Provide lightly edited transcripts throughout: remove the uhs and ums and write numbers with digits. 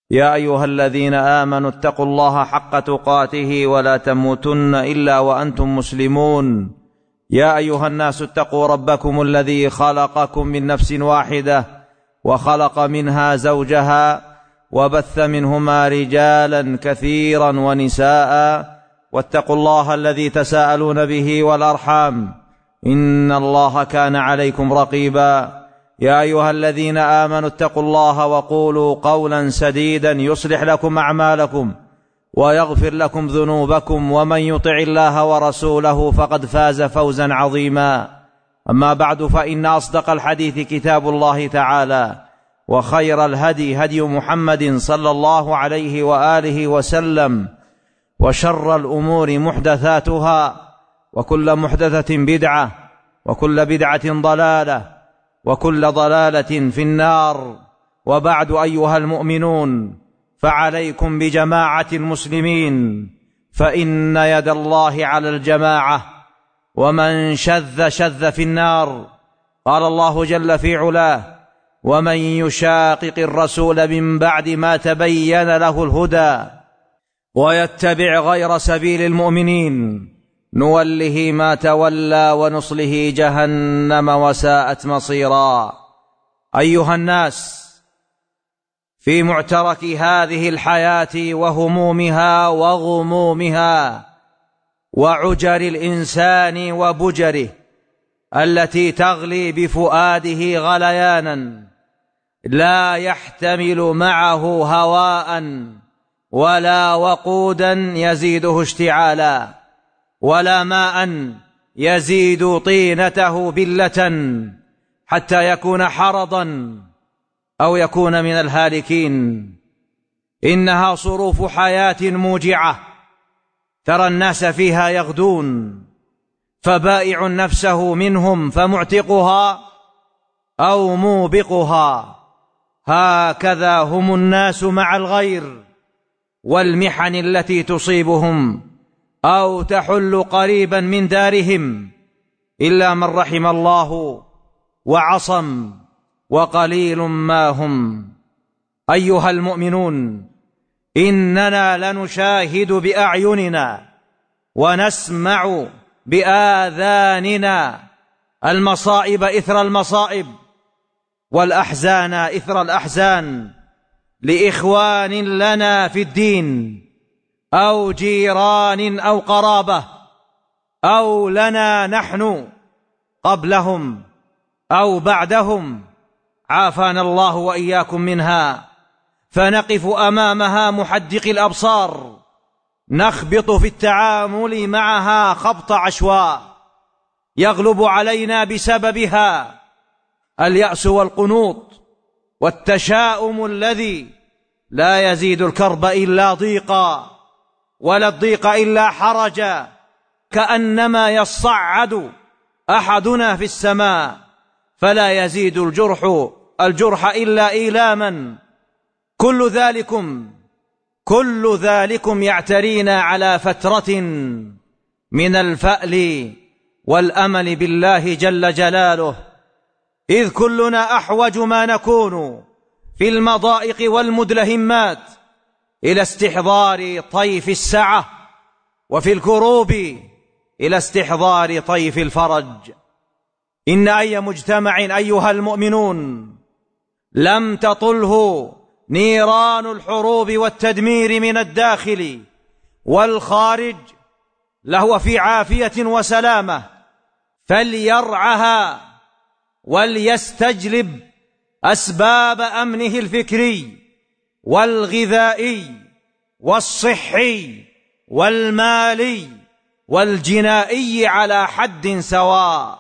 يا أيها الذين آمنوا اتقوا الله حق تقاته ولا تموتن إلا وأنتم مسلمون. يا أيها الناس اتقوا ربكم الذي خلقكم من نفس واحدة وخلق منها زوجها وبث منهما رجالا كثيرا ونساء، واتقوا الله الذي تساءلون به والأرحام إن الله كان عليكم رقيبا. يا أيها الذين آمنوا اتقوا الله وقولوا قولا سديدا يصلح لكم أعمالكم ويغفر لكم ذنوبكم، ومن يطع الله ورسوله فقد فاز فوزا عظيما. أما بعد، فإن أصدق الحديث كتاب الله تعالى، وخير الهدي هدي محمد صلى الله عليه وآله وسلم، وشر الأمور محدثاتها، وكل محدثة بدعة، وكل بدعة ضلالة، وكل ضلالة في النار. وبعد، أيها المؤمنون، فعليكم بجماعة المسلمين، فإن يد الله على الجماعة، ومن شذ في النار. قال الله جل في علاه: ومن يشاقق الرسول من بعد ما تبين له الهدى ويتبع غير سبيل المؤمنين نوله ما تولى ونصله جهنم وساءت مصيرا. أيها الناس، في معترك هذه الحياة وهمومها وغمومها وعجر الإنسان وبجره التي تغلي بفؤاده غليانا، لا يحتمل معه هواء ولا وقودا يزيده اشتعالا، ولا ماء يزيد طينته بلة حتى يكون حرضا أو يكون من الهالكين. إنها صروف حياة موجعة، ترى الناس فيها يغدون، فبائع نفسه منهم فمعتقها أو موبقها. هكذا هم الناس مع الغير والمحن التي تصيبهم أو تحل قريبا من دارهم، إلا من رحم الله وعصم، وقليل ما هم. أيها المؤمنون، إننا لنشاهد بأعيننا ونسمع بآذاننا المصائب إثر المصائب والأحزان إثر الأحزان لإخوان لنا في الدين، أو جيران أو قرابة، أو لنا نحن قبلهم أو بعدهم، عافانا الله وإياكم منها. فنقف أمامها محدق الأبصار، نخبط في التعامل معها خبط عشواء، يغلب علينا بسببها اليأس والقنوط والتشاؤم الذي لا يزيد الكرب إلا ضيقا، ولا الضيق إلا حرجا، كأنما يصعد أحدنا في السماء، فلا يزيد الجرح إلا إيلاما. كل ذلكم يعترينا على فترة من الفأل والأمل بالله جل جلاله، إذ كلنا أحوج ما نكون في المضائق والمدلهمات إلى استحضار طيف السعة، وفي الكروب إلى استحضار طيف الفرج. إن أي مجتمع أيها المؤمنون لم تطله نيران الحروب والتدمير من الداخل والخارج لهو في عافية وسلامة، فليرعها وليستجلب أسباب أمنه الفكري والغذائي والصحي والمالي والجنائي على حد سواء،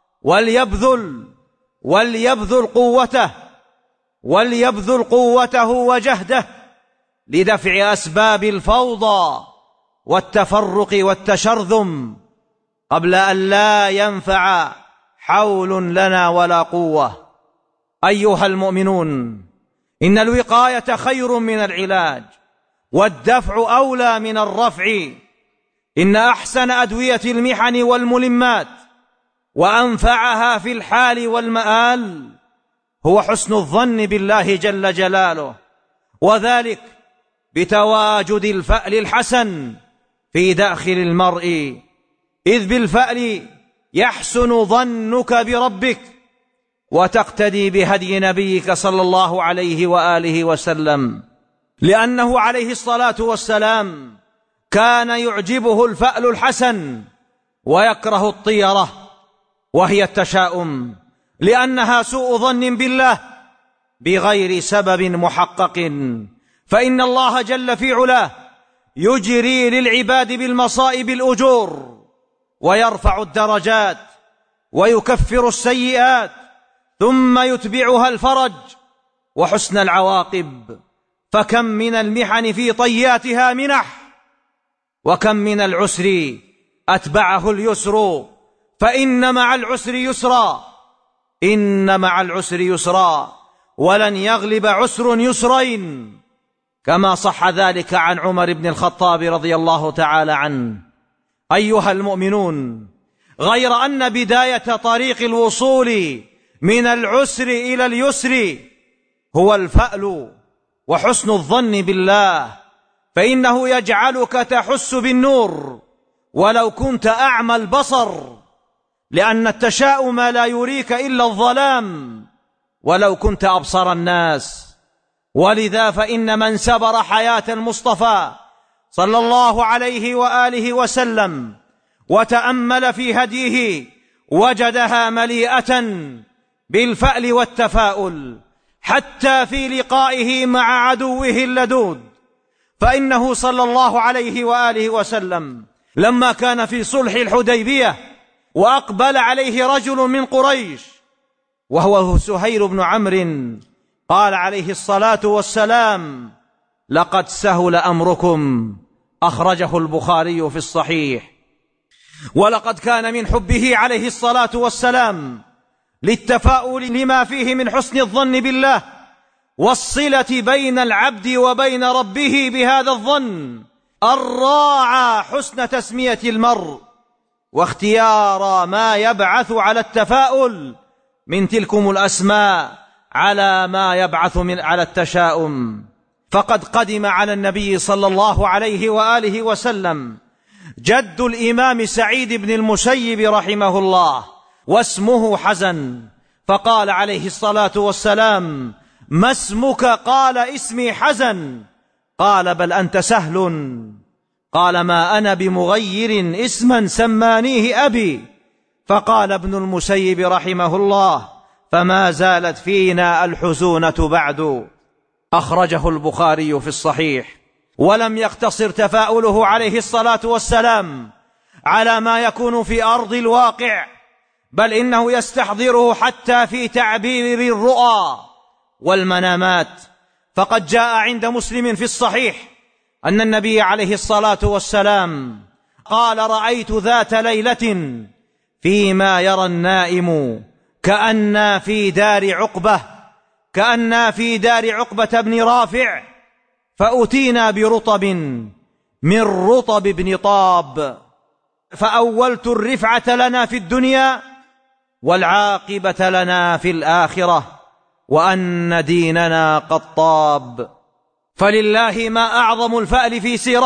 وليبذل قوته وجهده لدفع أسباب الفوضى والتفرق والتشرذم، قبل أن لا ينفع حول لنا ولا قوة. أيها المؤمنون، إن الوقاية خير من العلاج، والدفع أولى من الرفع. إن أحسن أدوية المحن والملمات وأنفعها في الحال والمآل هو حسن الظن بالله جل جلاله، وذلك بتواجد الفأل الحسن في داخل المرء، إذ بالفأل يحسن ظنك بربك وتقتدي بهدي نبيك صلى الله عليه وآله وسلم، لأنه عليه الصلاة والسلام كان يعجبه الفأل الحسن ويكره الطيرة وهي التشاؤم، لأنها سوء ظن بالله بغير سبب محقق، فإن الله جل في علاه يجري للعباد بالمصائب الأجور ويرفع الدرجات ويكفر السيئات ثم يتبعها الفرج وحسن العواقب، فكم من المحن في طياتها منح، وكم من العسر أتبعه اليسر، فإن مع العسر يسرا، إن مع العسر يسرا، ولن يغلب عسر يسرين، كما صح ذلك عن عمر بن الخطاب رضي الله تعالى عنه. أيها المؤمنون، غير أن بداية طريق الوصول من العسر إلى اليسر هو الفأل وحسن الظن بالله، فإنه يجعلك تحس بالنور ولو كنت أعمى البصر، لأن التشاؤم لا يريك إلا الظلام ولو كنت أبصر الناس. ولذا فإن من سبر حياة المصطفى صلى الله عليه وآله وسلم وتأمل في هديه وجدها مليئة بالفأل والتفاؤل حتى في لقائه مع عدوه اللدود، فإنه صلى الله عليه وآله وسلم لما كان في صلح الحديبية وأقبل عليه رجل من قريش وهو سهيل بن عمرو، قال عليه الصلاة والسلام: لقد سهل أمركم، أخرجه البخاري في الصحيح. ولقد كان من حبه عليه الصلاة والسلام للتفاؤل لما فيه من حسن الظن بالله والصلة بين العبد وبين ربه بهذا الظن، أن راعى حسن تسمية المرء واختيار ما يبعث على التفاؤل من تلكم الأسماء على ما يبعث على التشاؤم. فقد قدم على النبي صلى الله عليه وآله وسلم جد الإمام سعيد بن المسيب رحمه الله واسمه حزن، فقال عليه الصلاة والسلام: ما اسمك؟ قال: اسمي حزن. قال: بل أنت سهل. قال: ما أنا بمغير اسما سمانيه أبي. فقال ابن المسيب رحمه الله: فما زالت فينا الحزونة بعد. أخرجه البخاري في الصحيح. ولم يقتصر تفاؤله عليه الصلاة والسلام على ما يكون في أرض الواقع، بل إنه يستحضره حتى في تعبير الرؤى والمنامات. فقد جاء عند مسلم في الصحيح أن النبي عليه الصلاة والسلام قال: رأيت ذات ليلة فيما يرى النائم كأننا في دار عقبة بن رافع، فأتينا برطب من رطب بن طاب، فأولت الرفعة لنا في الدنيا والعاقبة لنا في الآخرة، وأن ديننا قد طاب. فلله ما أعظم الفأل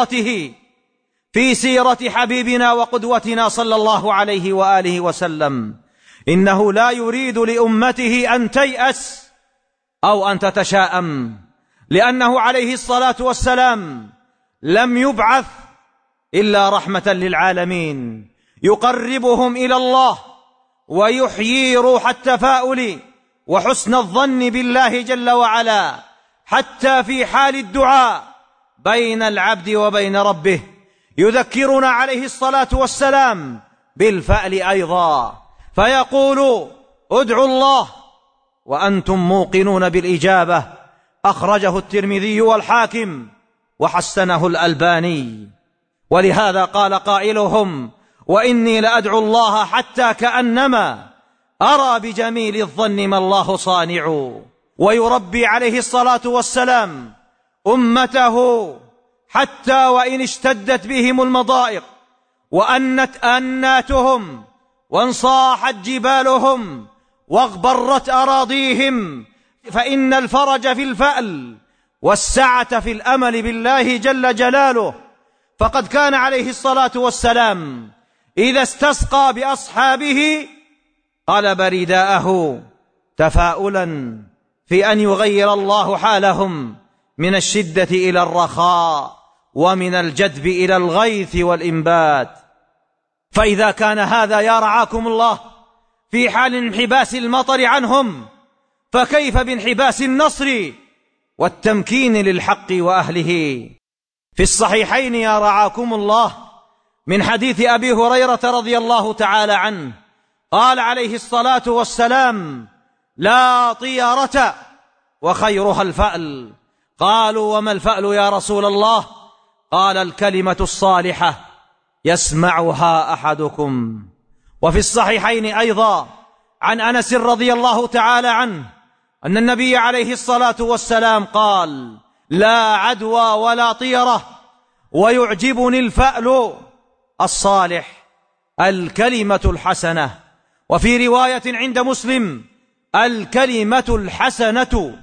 في سيرة حبيبنا وقدوتنا صلى الله عليه وآله وسلم. إنه لا يريد لأمته أن تيأس أو أن تتشاءم، لأنه عليه الصلاة والسلام لم يبعث إلا رحمة للعالمين، يقربهم إلى الله ويحيي روح التفاؤل وحسن الظن بالله جل وعلا حتى في حال الدعاء بين العبد وبين ربه. يذكرنا عليه الصلاة والسلام بالفأل أيضا، فيقول: ادعوا الله وأنتم موقنون بالإجابة. أخرجه الترمذي والحاكم وحسنه الألباني. ولهذا قال قائلهم: وإني لأدعو الله حتى كأنما أرى بجميل الظن ما الله صانع. ويربي عليه الصلاة والسلام أمته حتى وإن اشتدت بهم المضائق وأنت أناتهم وانصاحت جبالهم واغبرت أراضيهم، فإن الفرج في الفأل والسعة في الأمل بالله جل جلاله. فقد كان عليه الصلاة والسلام إذا استسقى بأصحابه قلب رداءه تفاؤلا في أن يغير الله حالهم من الشدة إلى الرخاء ومن الجدب إلى الغيث والإنبات. فإذا كان هذا يا رعاكم الله في حال انحباس المطر عنهم، فكيف بانحباس النصر والتمكين للحق وأهله؟ في الصحيحين يا رعاكم الله من حديث أبي هريرة رضي الله تعالى عنه قال عليه الصلاة والسلام: لا طيرة وخيرها الفأل. قالوا: وما الفأل يا رسول الله؟ قال: الكلمة الصالحة يسمعها أحدكم. وفي الصحيحين أيضا عن أنس رضي الله تعالى عنه أن النبي عليه الصلاة والسلام قال: لا عدوى ولا طيرة، ويعجبني الفأل الصالح، الكلمة الحسنة. وفي رواية عند مسلم: الكلمة الحسنة،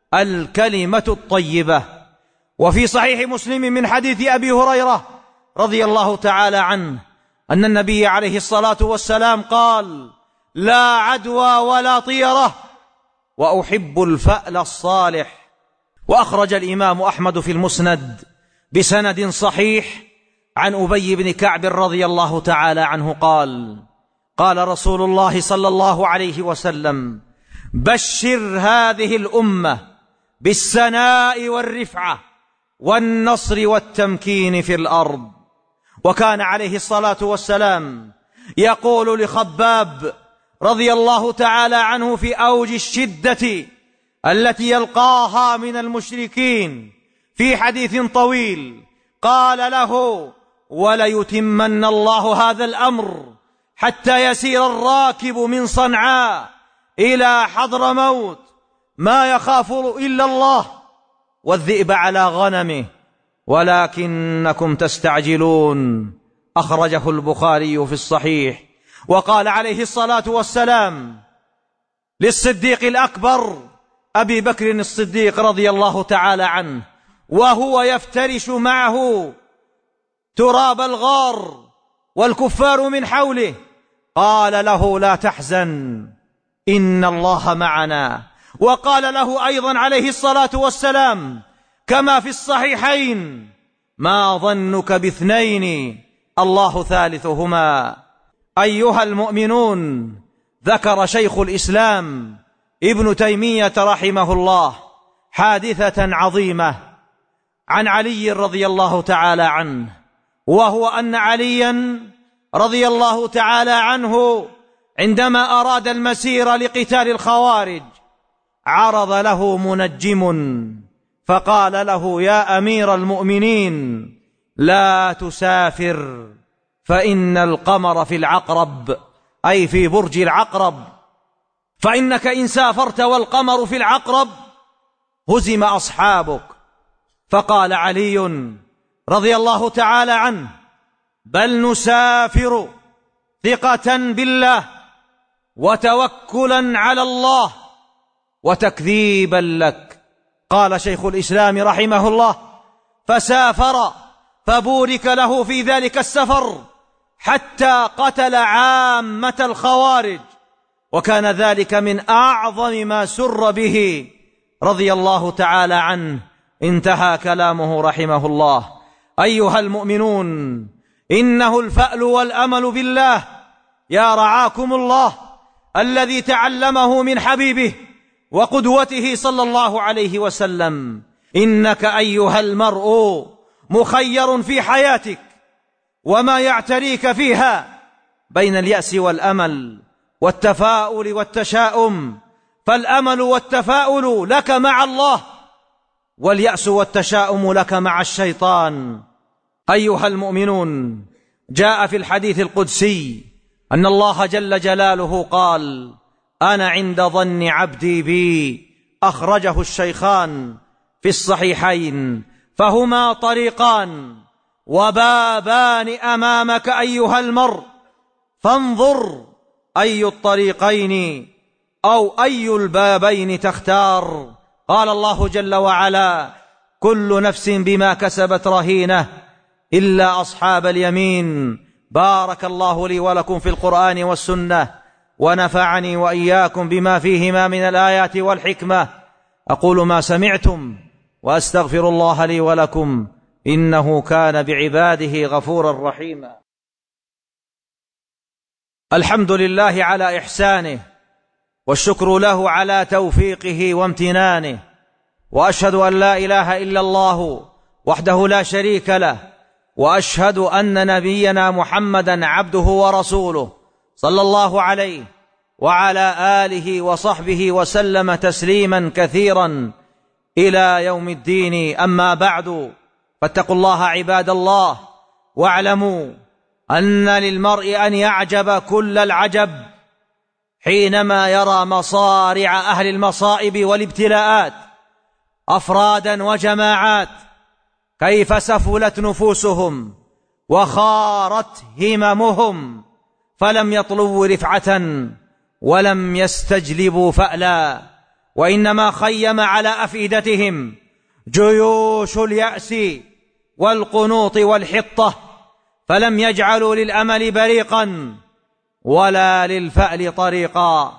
الكلمة الطيبة. وفي صحيح مسلم من حديث أبي هريرة رضي الله تعالى عنه أن النبي عليه الصلاة والسلام قال: لا عدوى ولا طيرة، وأحب الفأل الصالح. وأخرج الإمام أحمد في المسند بسند صحيح عن أبي بن كعب رضي الله تعالى عنه قال: قال رسول الله صلى الله عليه وسلم: بشر هذه الأمة بالسناء والرفعة والنصر والتمكين في الأرض. وكان عليه الصلاة والسلام يقول لخباب رضي الله تعالى عنه في أوج الشدة التي يلقاها من المشركين في حديث طويل، قال له: وليتمن الله هذا الأمر حتى يسير الراكب من صنعاء إلى حضرموت ما يخاف إلا الله والذئب على غنمه ولكنكم تستعجلون. أخرجه البخاري في الصحيح. وقال عليه الصلاة والسلام للصديق الأكبر أبي بكر الصديق رضي الله تعالى عنه وهو يفترش معه تراب الغار والكفار من حوله، قال له: لا تحزن إن الله معنا. وقال له أيضا عليه الصلاة والسلام كما في الصحيحين: ما ظنك باثنين الله ثالثهما. أيها المؤمنون، ذكر شيخ الإسلام ابن تيمية رحمه الله حادثة عظيمة عن علي رضي الله تعالى عنه، وهو أن عليا رضي الله تعالى عنه عندما أراد المسير لقتال الخوارج عرض له منجم فقال له: يا أمير المؤمنين، لا تسافر، فإن القمر في العقرب، أي في برج العقرب، فإنك إن سافرت والقمر في العقرب هزم أصحابك. فقال علي رضي الله تعالى عنه: بل نسافر ثقة بالله وتوكلا على الله وتكذيبا لك. قال شيخ الإسلام رحمه الله: فسافر فبورك له في ذلك السفر حتى قتل عامة الخوارج، وكان ذلك من أعظم ما سر به رضي الله تعالى عنه. انتهى كلامه رحمه الله. أيها المؤمنون، إنه الفأل والأمل بالله يا رعاكم الله الذي تعلمه من حبيبه وقدوته صلى الله عليه وسلم. إنك أيها المرء مخير في حياتك وما يعتريك فيها بين اليأس والأمل والتفاؤل والتشاؤم، فالأمل والتفاؤل لك مع الله، واليأس والتشاؤم لك مع الشيطان. أيها المؤمنون، جاء في الحديث القدسي أن الله جل جلاله قال: أنا عند ظن عبدي بي. أخرجه الشيخان في الصحيحين. فهما طريقان وبابان أمامك أيها المرء، فانظر أي الطريقين أو أي البابين تختار. قال الله جل وعلا: كل نفس بما كسبت رهينة إلا أصحاب اليمين. بارك الله لي ولكم في القرآن والسنة، ونفعني وإياكم بما فيهما من الآيات والحكمة. أقول ما سمعتم وأستغفر الله لي ولكم، إنه كان بعباده غفورا رحيما. الحمد لله على إحسانه، والشكر له على توفيقه وامتنانه، وأشهد أن لا إله إلا الله وحده لا شريك له، وأشهد أن نبينا محمدا عبده ورسوله صلى الله عليه وعلى آله وصحبه وسلم تسليما كثيرا إلى يوم الدين. أما بعد، فاتقوا الله عباد الله، واعلموا أن للمرء أن يعجب كل العجب حينما يرى مصارع أهل المصائب والابتلاءات أفرادا وجماعات، كيف سفلت نفوسهم وخارت هممهم، فلم يطلبوا رفعة ولم يستجلبوا فألا، وإنما خيم على أفئدتهم جيوش اليأس والقنوط والحطة، فلم يجعلوا للأمل بريقا ولا للفأل طريقا.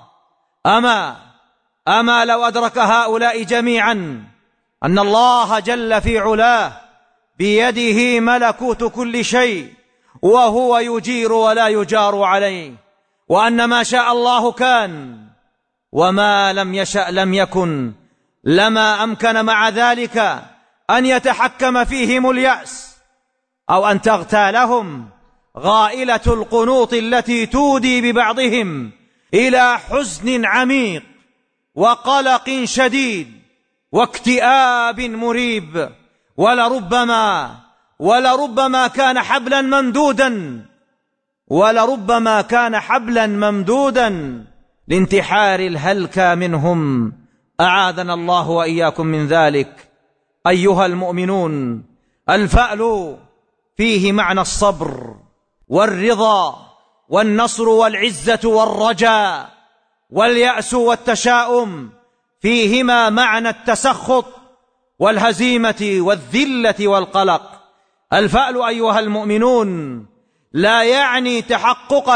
أما لو أدرك هؤلاء جميعا أن الله جل في علاه بيده ملكوت كل شيء، وهو يجير ولا يجار عليه، وأن ما شاء الله كان وما لم يشأ لم يكن، لما أمكن مع ذلك أن يتحكم فيهم اليأس، أو أن تغتالهم غائلة القنوط التي تودي ببعضهم إلى حزن عميق وقلق شديد واكتئاب مريب. ولربما كان حبلا ممدودا لانتحار الهلكى منهم، أعاذنا الله وإياكم من ذلك. أيها المؤمنون، الفأل فيه معنى الصبر والرضا والنصر والعزة والرجاء، واليأس والتشاؤم فيهما معنى التسخط والهزيمة والذلة والقلق. الفأل أيها المؤمنون لا يعني تحقق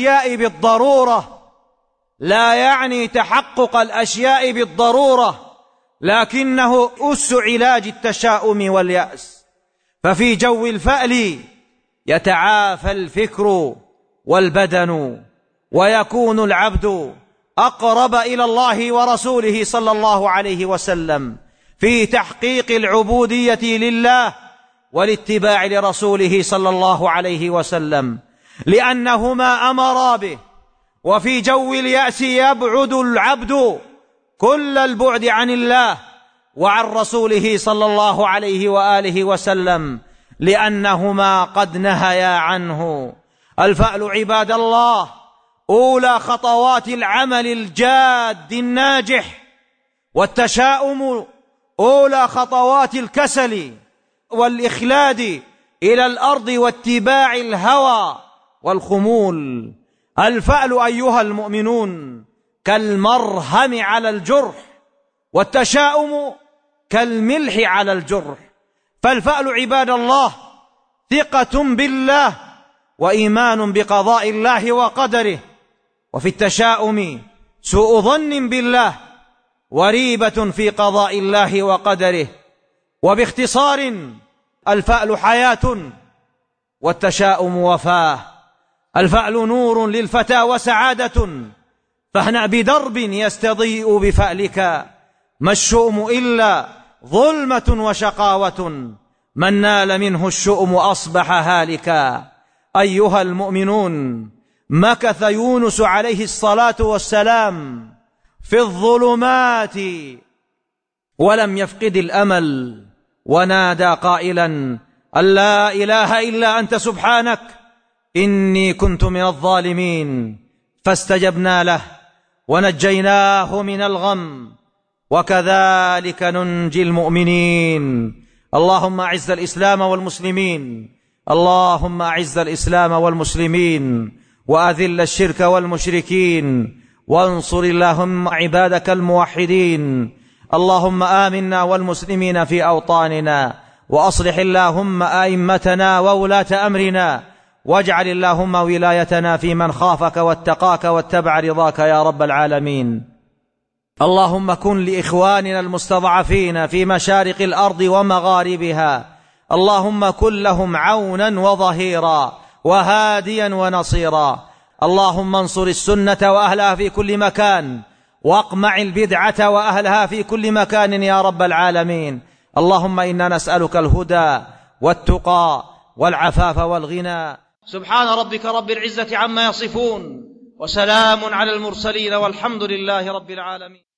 الأشياء بالضرورة، لكنه أس علاج التشاؤم واليأس. ففي جو الفأل يتعافى الفكر والبدن، ويكون العبد أقرب إلى الله ورسوله صلى الله عليه وسلم في تحقيق العبودية لله والاتباع لرسوله صلى الله عليه وسلم، لأنهما أمرا به. وفي جو اليأس يبعد العبد كل البعد عن الله وعن رسوله صلى الله عليه وآله وسلم، لأنهما قد نهيا عنه. الفأل عباد الله أولى خطوات العمل الجاد الناجح، والتشاؤم أولى خطوات الكسل والإخلاد إلى الأرض واتباع الهوى والخمول. الفأل أيها المؤمنون كالمرهم على الجرح، والتشاؤم كالملح على الجرح. فالفأل عباد الله ثقة بالله وإيمان بقضاء الله وقدره، وفي التشاؤم سوء ظن بالله وريبة في قضاء الله وقدره. وباختصار، الفأل حياة والتشاؤم وفاة. الفأل نور للفتى وسعادة، فاهنأ بدرب يستضيء بفألك، ما الشؤم إلا ظلمة وشقاوة، من نال منه الشؤم أصبح هالكا. أيها المؤمنون، مكث يونس عليه الصلاة والسلام في الظلمات ولم يفقد الأمل، ونادى قائلا: أن لا إله إلا أنت سبحانك إني كنت من الظالمين. فاستجبنا له ونجيناه من الغم، وكذلك ننجي المؤمنين. اللهم أعز الإسلام والمسلمين، اللهم أعز الإسلام والمسلمين، وأذل الشرك والمشركين، وانصر اللهم عبادك الموحدين. اللهم آمنا والمسلمين في أوطاننا، وأصلح اللهم أئمتنا وولاة أمرنا، واجعل اللهم ولايتنا في من خافك واتقاك واتبع رضاك يا رب العالمين. اللهم كن لإخواننا المستضعفين في مشارق الأرض ومغاربها، اللهم كن لهم عونا وظهيرا وهاديا ونصيرا. اللهم انصر السنة وأهلها في كل مكان، واقمع البدعة وأهلها في كل مكان يا رب العالمين. اللهم إنا نسألك الهدى والتقى والعفاف والغنى. سبحان ربك رب العزة عما يصفون، وسلام على المرسلين، والحمد لله رب العالمين.